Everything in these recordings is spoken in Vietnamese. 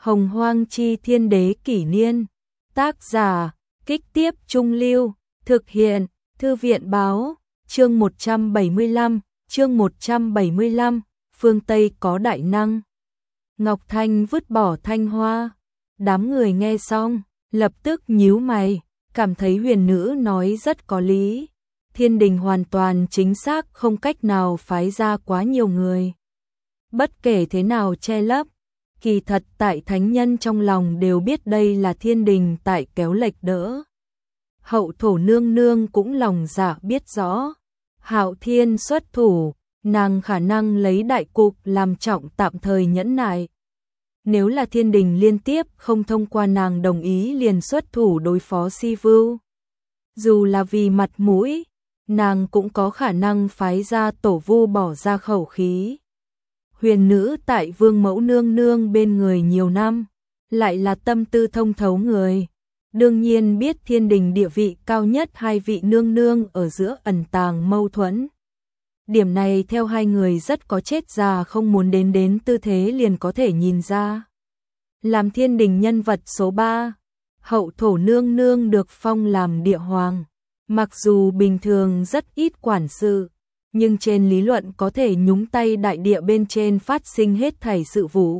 Hồng Hoang Chi Thiên Đế Kỷ Niên. Tác giả, Kích Tiếp Trung Lưu. Thực hiện, Thư viện Báo. Chương 175, chương 175, phương Tây có đại năng. Ngọc Thanh vứt bỏ thanh hoa. Đám người nghe xong, lập tức nhíu mày, cảm thấy huyền nữ nói rất có lý. Thiên đình hoàn toàn chính xác không cách nào phái ra quá nhiều người. Bất kể thế nào che lấp, kỳ thật tại thánh nhân trong lòng đều biết đây là thiên đình tại kéo lệch đỡ. Hậu thổ nương nương cũng lòng dạ biết rõ. Hạo Thiên xuất thủ, nàng khả năng lấy đại cục làm trọng tạm thời nhẫn nại. Nếu là thiên đình liên tiếp không thông qua nàng đồng ý liền xuất thủ đối phó Si Vưu. Dù là vì mặt mũi, nàng cũng có khả năng phái ra tổ vu bỏ ra khẩu khí. Huyền nữ tại vương mẫu nương nương bên người nhiều năm, lại là tâm tư thông thấu người. Đương nhiên biết thiên đình địa vị cao nhất hai vị nương nương ở giữa ẩn tàng mâu thuẫn. Điểm này theo hai người rất có chết già không muốn đến tư thế liền có thể nhìn ra. Làm thiên đình nhân vật số 3, hậu thổ nương nương được phong làm địa hoàng. Mặc dù bình thường rất ít quản sự, nhưng trên lý luận có thể nhúng tay đại địa bên trên phát sinh hết thảy sự vụ.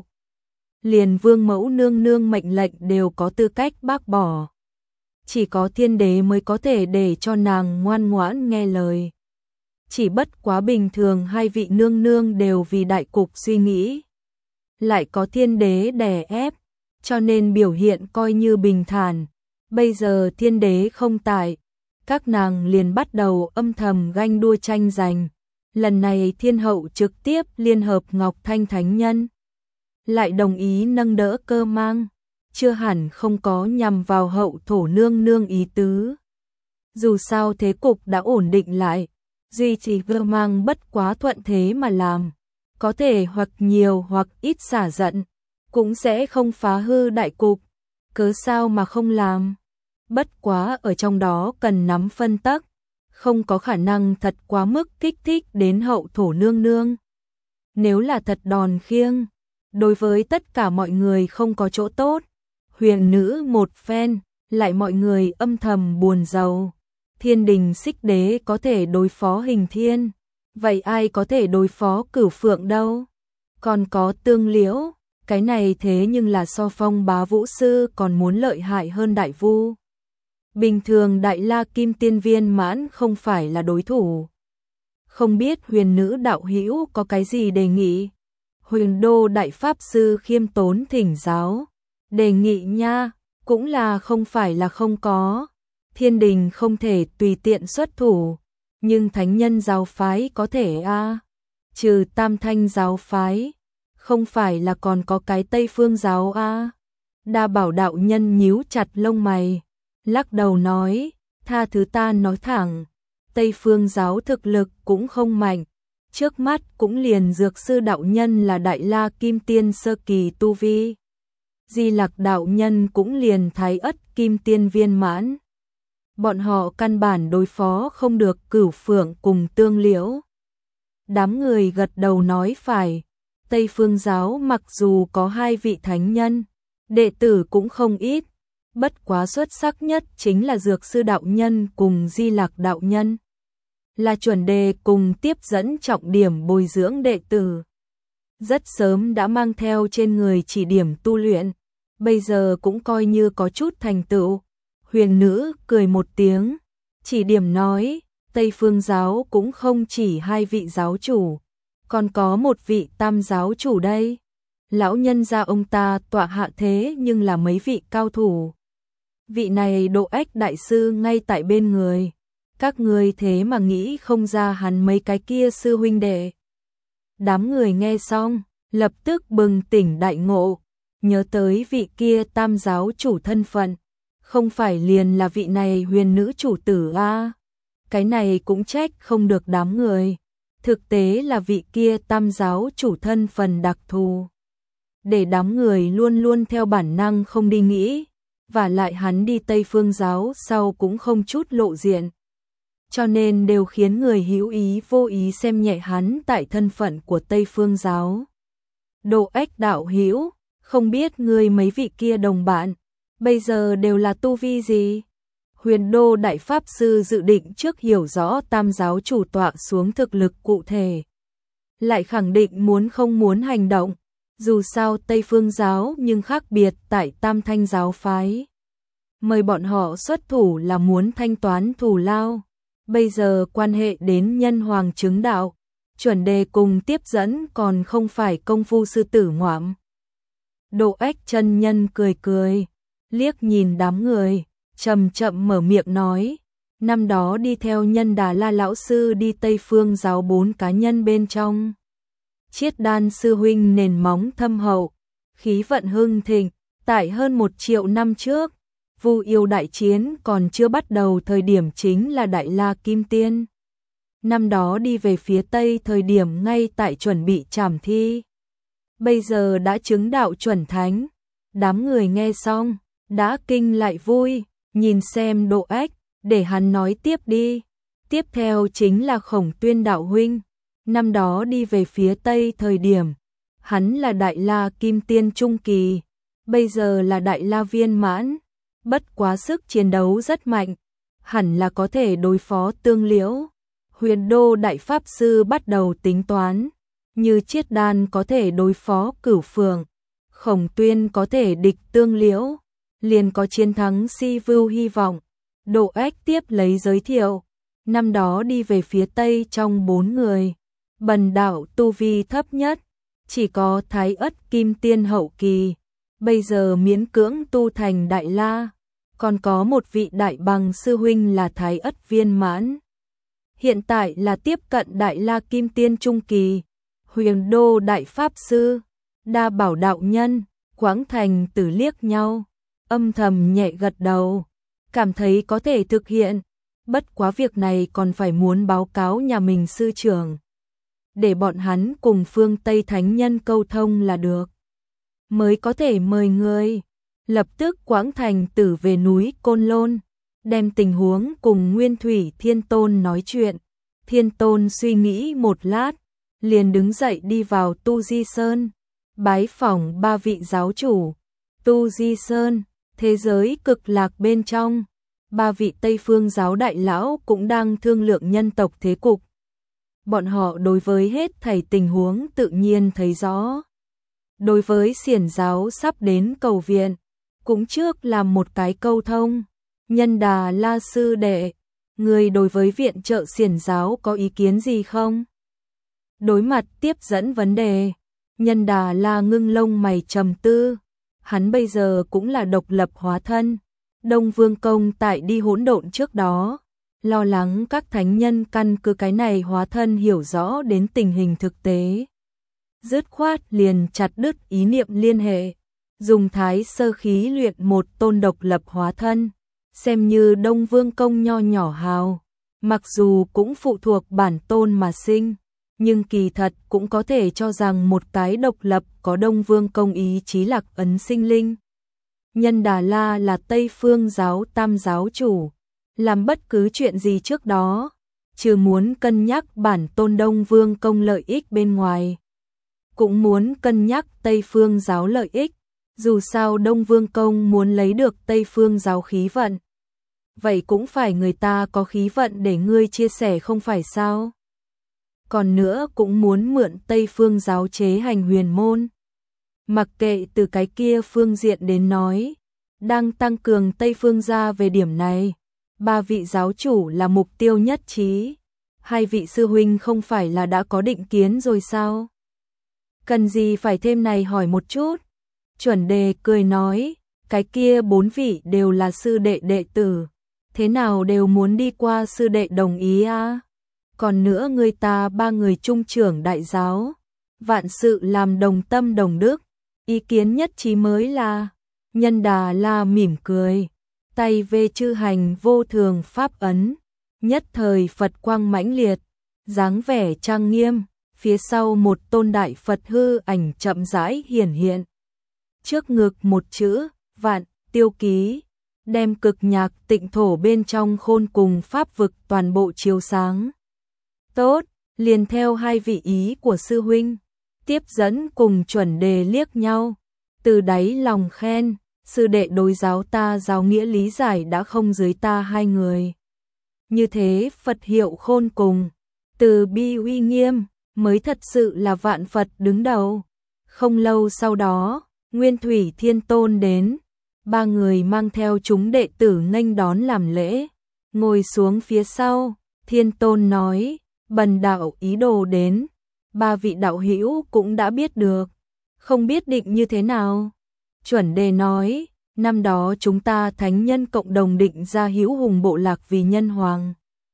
Liền vương mẫu nương nương mệnh lệnh đều có tư cách bác bỏ. Chỉ có thiên đế mới có thể để cho nàng ngoan ngoãn nghe lời. Chỉ bất quá bình thường hai vị nương nương đều vì đại cục suy nghĩ. Lại có thiên đế đè ép, cho nên biểu hiện coi như bình thản. Bây giờ thiên đế không tại, các nàng liền bắt đầu âm thầm ganh đua tranh giành. Lần này thiên hậu trực tiếp liên hợp Ngọc Thanh Thánh Nhân. Lại đồng ý nâng đỡ Cơ Mang. Chưa hẳn không có nhằm vào hậu thổ nương nương ý tứ. Dù sao thế cục đã ổn định lại, duy trì Cơ Mang bất quá thuận thế mà làm. Có thể hoặc nhiều hoặc ít xả giận, cũng sẽ không phá hư đại cục. Cớ sao mà không làm? Bất quá ở trong đó cần nắm phân tắc, không có khả năng thật quá mức kích thích đến hậu thổ nương nương. Nếu là thật đòn khiêng, đối với tất cả mọi người không có chỗ tốt. Huyền nữ một phen, lại mọi người âm thầm buồn rầu. Thiên đình xích đế có thể đối phó Hình Thiên, vậy ai có thể đối phó Cửu Phượng đâu? Còn có Tương Liễu, cái này thế nhưng là so Phong Bá Vũ Sư còn muốn lợi hại hơn Đại Vu. Bình thường Đại La Kim Tiên viên mãn không phải là đối thủ. Không biết huyền nữ đạo hữu có cái gì đề nghị? Huyền đô Đại Pháp Sư khiêm tốn thỉnh giáo. Đề nghị nha, cũng là không phải là không có. Thiên đình không thể tùy tiện xuất thủ, nhưng thánh nhân giáo phái có thể a. Trừ Tam Thanh giáo phái, không phải là còn có cái Tây Phương giáo a. Đa Bảo đạo nhân nhíu chặt lông mày, lắc đầu nói, tha thứ ta nói thẳng, Tây Phương giáo thực lực cũng không mạnh. Trước mắt cũng liền Dược Sư đạo nhân là Đại La Kim Tiên sơ kỳ tu vi. Di Lặc đạo nhân cũng liền Thái Ất Kim Tiên viên mãn. Bọn họ căn bản đối phó không được Cửu Phượng cùng Tương Liễu. Đám người gật đầu nói phải. Tây Phương giáo mặc dù có hai vị thánh nhân, đệ tử cũng không ít. Bất quá xuất sắc nhất chính là Dược Sư đạo nhân cùng Di Lặc đạo nhân. Là chuẩn đề cùng tiếp dẫn trọng điểm bồi dưỡng đệ tử. Rất sớm đã mang theo trên người chỉ điểm tu luyện, bây giờ cũng coi như có chút thành tựu. Huyền nữ cười một tiếng, chỉ điểm nói, Tây Phương giáo cũng không chỉ hai vị giáo chủ, còn có một vị tam giáo chủ đây. Lão nhân gia ông ta tọa hạ thế nhưng là mấy vị cao thủ. Vị này Độ Ách đại sư ngay tại bên người, các người thế mà nghĩ không ra hắn mấy cái kia sư huynh đệ. Đám người nghe xong, lập tức bừng tỉnh đại ngộ, nhớ tới vị kia tam giáo chủ thân phận, không phải liền là vị này huyền nữ chủ tử a. Cái này cũng trách không được đám người, thực tế là vị kia tam giáo chủ thân phần đặc thù. Để đám người luôn luôn theo bản năng không đi nghĩ, và lại hắn đi Tây Phương giáo sau cũng không chút lộ diện. Cho nên đều khiến người hữu ý vô ý xem nhẹ hắn tại thân phận của Tây Phương giáo. Độ Ách đạo hữu, không biết người mấy vị kia đồng bạn, bây giờ đều là tu vi gì? Huyền Đô Đại Pháp Sư dự định trước hiểu rõ tam giáo chủ tọa xuống thực lực cụ thể. Lại khẳng định muốn không muốn hành động, dù sao Tây Phương giáo nhưng khác biệt tại Tam Thanh giáo phái. Mời bọn họ xuất thủ là muốn thanh toán thù lao, bây giờ quan hệ đến nhân hoàng chứng đạo, chuẩn đề cùng tiếp dẫn còn không phải công phu sư tử ngoạm. Độ Ách chân nhân cười cười, liếc nhìn đám người, chậm chậm mở miệng nói, năm đó đi theo Nhân Đà La lão sư đi Tây Phương giáo 4 cá nhân bên trong. Chiết Đan sư huynh nền móng thâm hậu, khí vận hưng thịnh, tại hơn 1 triệu năm trước, Vu Yêu đại chiến còn chưa bắt đầu thời điểm chính là Đại La Kim Tiên. Năm đó đi về phía Tây thời điểm ngay tại chuẩn bị trảm thi. Bây giờ đã chứng đạo chuẩn thánh, đám người nghe xong, đã kinh lại vui, nhìn xem Độ Ách, để hắn nói tiếp đi. Tiếp theo chính là Khổng Tuyên đạo huynh, năm đó đi về phía Tây thời điểm, hắn là Đại La Kim Tiên Trung Kỳ, bây giờ là Đại La Viên Mãn, bất quá sức chiến đấu rất mạnh, hẳn là có thể đối phó Tương Liễu. Huyền Đô Đại Pháp Sư bắt đầu tính toán, như Chiết Đan có thể đối phó Cửu Phượng, Khổng Tuyên có thể địch Tương Liễu, liền có chiến thắng Si Vưu hy vọng. Độ Ách tiếp lấy giới thiệu, năm đó đi về phía Tây trong 4 người, Bần đạo tu vi thấp nhất, chỉ có Thái Ất Kim Tiên hậu kỳ, bây giờ miễn cưỡng tu thành Đại La, còn có một vị Đại Bằng sư huynh là Thái Ất viên mãn. Hiện tại là tiếp cận Đại La Kim Tiên Trung Kỳ. Huyền Đô Đại Pháp Sư, Đa Bảo đạo nhân, Quảng Thành Tử liếc nhau, âm thầm nhẹ gật đầu, cảm thấy có thể thực hiện, bất quá việc này còn phải muốn báo cáo nhà mình sư trưởng, để bọn hắn cùng phương Tây Thánh Nhân câu thông là được, mới có thể mời người. Lập tức Quảng Thành Tử về núi Côn Lôn, đem tình huống cùng Nguyên Thủy Thiên Tôn nói chuyện. Thiên Tôn suy nghĩ một lát, liền đứng dậy đi vào Tu Di Sơn, bái phỏng 3 vị giáo chủ. Tu Di Sơn, thế giới cực lạc bên trong, 3 vị Tây Phương giáo đại lão cũng đang thương lượng nhân tộc thế cục. Bọn họ đối với hết thảy tình huống tự nhiên thấy rõ. Đối với Xiển giáo sắp đến cầu viện, cũng trước làm một cái câu thông. Nhân Đà La sư đệ, người đối với viện trợ Xiển giáo có ý kiến gì không? Đối mặt tiếp dẫn vấn đề, Nhân Đà La ngưng lông mày trầm tư, hắn bây giờ cũng là độc lập hóa thân. Đông Vương Công tại đi hỗn độn trước đó, lo lắng các thánh nhân căn cứ cái này hóa thân hiểu rõ đến tình hình thực tế. Dứt khoát liền chặt đứt ý niệm liên hệ, dùng thái sơ khí luyện một tôn độc lập hóa thân, xem như Đông Vương Công nho nhỏ hào, mặc dù cũng phụ thuộc bản tôn mà sinh, nhưng kỳ thật cũng có thể cho rằng một cái độc lập có Đông Vương Công ý chí lạc ấn sinh linh. Nhân Đà La là Tây Phương giáo tam giáo chủ, làm bất cứ chuyện gì trước đó, trừ muốn cân nhắc bản tôn Đông Vương Công lợi ích bên ngoài, cũng muốn cân nhắc Tây Phương giáo lợi ích, dù sao Đông Vương Công muốn lấy được Tây Phương giáo khí vận. Vậy cũng phải người ta có khí vận để ngươi chia sẻ không phải sao? Còn nữa cũng muốn mượn Tây Phương giáo chế hành huyền môn. Mặc kệ từ cái kia phương diện đến nói, đang tăng cường Tây Phương gia về điểm này, 3 vị giáo chủ là mục tiêu nhất trí. 2 vị sư huynh không phải là đã có định kiến rồi sao? Cần gì phải thêm này hỏi một chút? Chuẩn Đề cười nói, cái kia 4 vị đều là sư đệ đệ tử, thế nào đều muốn đi qua sư đệ đồng ý à? Còn nữa người ta 3 người trung trưởng đại giáo, vạn sự làm đồng tâm đồng đức, ý kiến nhất trí mới là. Nhân Đà La mỉm cười, tay về chư hành vô thường pháp ấn, nhất thời Phật quang mãnh liệt, dáng vẻ trang nghiêm, phía sau một tôn đại Phật hư ảnh chậm rãi hiển hiện. Trước ngực một chữ, vạn, tiêu ký, đem cực nhạc tịnh thổ bên trong khôn cùng pháp vực toàn bộ chiếu sáng. Tốt, liền theo 2 vị ý của sư huynh, tiếp dẫn cùng Chuẩn Đề liếc nhau, từ đáy lòng khen, sư đệ đối giáo ta giáo nghĩa lý giải đã không dưới ta hai người. Như thế Phật hiệu khôn cùng, từ bi uy nghiêm, mới thật sự là vạn Phật đứng đầu. Không lâu sau đó, Nguyên Thủy Thiên Tôn đến, ba người mang theo chúng đệ tử nghênh đón làm lễ, ngồi xuống phía sau, Thiên Tôn nói, bần đạo ý đồ đến, ba vị đạo hữu cũng đã biết được, không biết định như thế nào. Chuẩn Đề nói, năm đó chúng ta thánh nhân cộng đồng định ra hữu hùng bộ lạc vì nhân hoàng.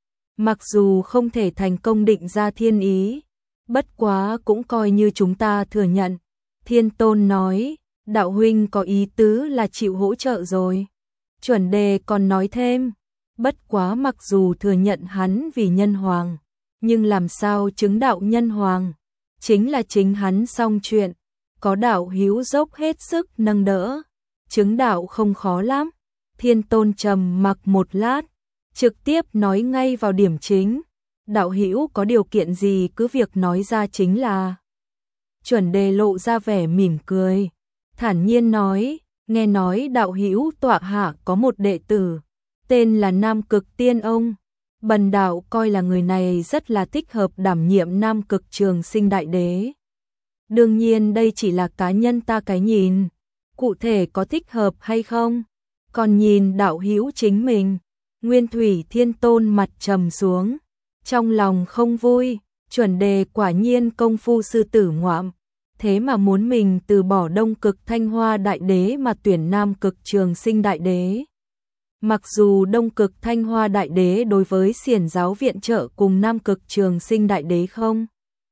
Mặc dù không thể thành công định ra thiên ý, bất quá cũng coi như chúng ta thừa nhận. Thiên Tôn nói, đạo huynh có ý tứ là chịu hỗ trợ rồi. Chuẩn Đề còn nói thêm, bất quá mặc dù thừa nhận hắn vì nhân hoàng, nhưng làm sao chứng đạo nhân hoàng, chính là chính hắn xong chuyện, có đạo hữu dốc hết sức nâng đỡ, chứng đạo không khó lắm. Thiên Tôn trầm mặc một lát, trực tiếp nói ngay vào điểm chính, đạo hữu có điều kiện gì cứ việc nói ra chính là. Chuẩn Đề lộ ra vẻ mỉm cười, thản nhiên nói, nghe nói đạo hữu tọa hạ có một đệ tử, tên là Nam Cực Tiên Ông, bần đạo coi là người này rất là thích hợp đảm nhiệm Nam Cực Trường Sinh Đại Đế. Đương nhiên đây chỉ là cá nhân ta cái nhìn, cụ thể có thích hợp hay không, còn nhìn đạo hữu chính mình. Nguyên Thủy Thiên Tôn mặt trầm xuống, trong lòng không vui, Chuẩn Đề quả nhiên công phu sư tử ngoạm, thế mà muốn mình từ bỏ Đông Cực Thanh Hoa Đại Đế mà tuyển Nam Cực Trường Sinh Đại Đế. Mặc dù Đông Cực Thanh Hoa Đại Đế đối với Xiển giáo viện trợ cùng Nam Cực Trường Sinh Đại Đế không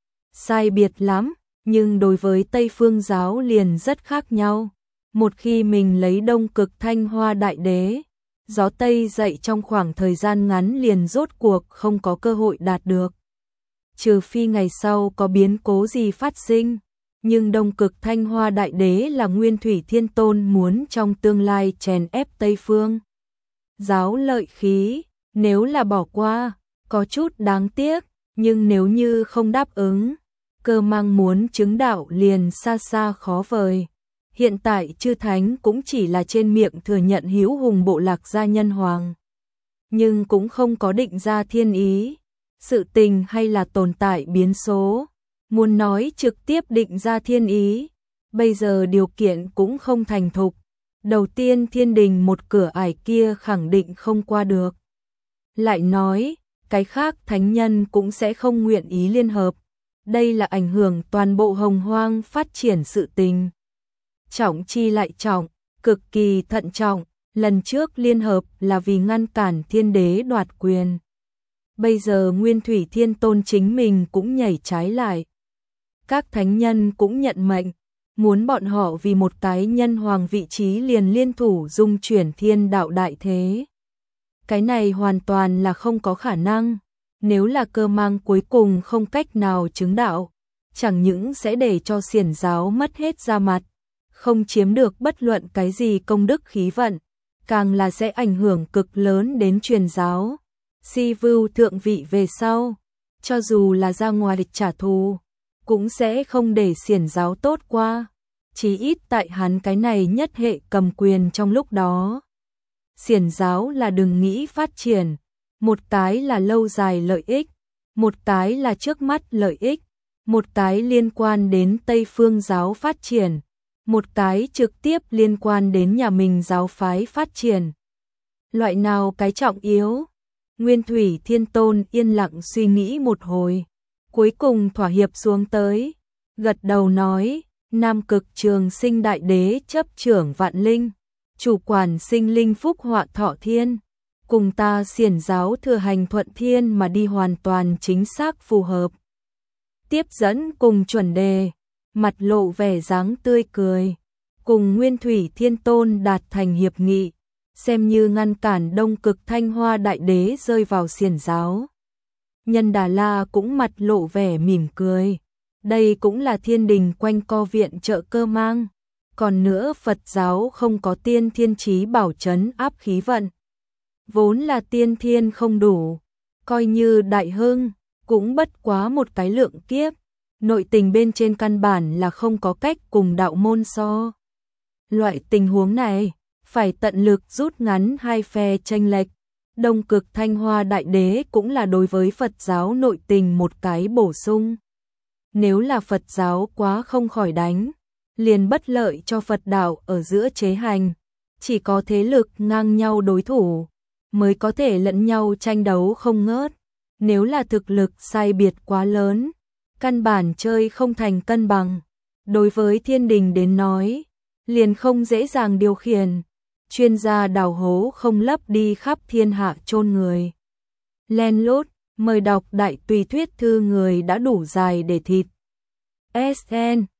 sai biệt lắm, nhưng đối với Tây Phương giáo liền rất khác nhau. Một khi mình lấy Đông Cực Thanh Hoa Đại Đế, gió Tây dậy trong khoảng thời gian ngắn liền rốt cuộc không có cơ hội đạt được. Trừ phi ngày sau có biến cố gì phát sinh, nhưng Đông Cực Thanh Hoa Đại Đế là Nguyên Thủy Thiên Tôn muốn trong tương lai chèn ép Tây Phương giáo lợi khí, nếu là bỏ qua, có chút đáng tiếc, nhưng nếu như không đáp ứng, Cơ Mang muốn chứng đạo liền xa xa khó vời. Hiện tại chư thánh cũng chỉ là trên miệng thừa nhận hữu hùng bộ lạc gia nhân hoàng, nhưng cũng không có định ra thiên ý, sự tình hay là tồn tại biến số. Muốn nói trực tiếp định ra thiên ý, bây giờ điều kiện cũng không thành thục. Đầu tiên thiên đình một cửa ải kia khẳng định không qua được. Lại nói, cái khác thánh nhân cũng sẽ không nguyện ý liên hợp. Đây là ảnh hưởng toàn bộ hồng hoang phát triển sự tình. Trọng chi lại trọng, cực kỳ thận trọng, lần trước liên hợp là vì ngăn cản thiên đế đoạt quyền. Bây giờ Nguyên Thủy Thiên Tôn chính mình cũng nhảy trái lại. Các thánh nhân cũng nhận mệnh, muốn bọn họ vì một cái nhân hoàng vị trí liền liên thủ dung chuyển thiên đạo đại thế. Cái này hoàn toàn là không có khả năng, nếu là Cơ Mang cuối cùng không cách nào chứng đạo, chẳng những sẽ để cho Xiển giáo mất hết da mặt, không chiếm được bất luận cái gì công đức khí vận, càng là sẽ ảnh hưởng cực lớn đến truyền giáo. Si Vưu thượng vị về sau, cho dù là ra ngoài địch trả thù, cũng sẽ không để Xiển giáo tốt qua, chí ít tại hắn cái này nhất hệ cầm quyền trong lúc đó. Xiển giáo là đừng nghĩ phát triển, một cái là lâu dài lợi ích, một cái là trước mắt lợi ích, một cái liên quan đến Tây Phương giáo phát triển, một cái trực tiếp liên quan đến nhà mình giáo phái phát triển. Loại nào cái trọng yếu? Nguyên Thủy Thiên Tôn yên lặng suy nghĩ một hồi, cuối cùng thỏa hiệp xuống tới, gật đầu nói, Nam Cực Trường Sinh Đại Đế chấp trưởng vạn linh, chủ quản sinh linh phúc họa thọ thiên, cùng ta Xiển giáo thừa hành thuận thiên mà đi hoàn toàn chính xác phù hợp. Tiếp dẫn cùng Chuẩn Đề, mặt lộ vẻ dáng tươi cười, cùng Nguyên Thủy Thiên Tôn đạt thành hiệp nghị, xem như ngăn cản Đông Cực Thanh Hoa Đại Đế rơi vào Xiển giáo. Nhân Đà La cũng mặt lộ vẻ mỉm cười, đây cũng là thiên đình quanh co viện trợ Cơ Mang, còn nữa Phật giáo không có tiên thiên chí bảo trấn áp khí vận, vốn là tiên thiên không đủ, coi như đại hưng, cũng bất quá một cái lượng kiếp, nội tình bên trên căn bản là không có cách cùng đạo môn so. Loại tình huống này, phải tận lực rút ngắn hai phe chênh lệch. Đông Cực Thanh Hoa Đại Đế cũng là đối với Phật giáo nội tình một cái bổ sung. Nếu là Phật giáo quá không khỏi đánh, liền bất lợi cho Phật đạo ở giữa chế hành, chỉ có thế lực ngang nhau đối thủ mới có thể lẫn nhau tranh đấu không ngớt. Nếu là thực lực sai biệt quá lớn, căn bản chơi không thành cân bằng. Đối với thiên đình đến nói, liền không dễ dàng điều khiển. Chuyên gia đào hố không lấp đi khắp thiên hạ chôn người. Len lút, mời đọc đại tùy thuyết thư người đã đủ dài để thịt. SN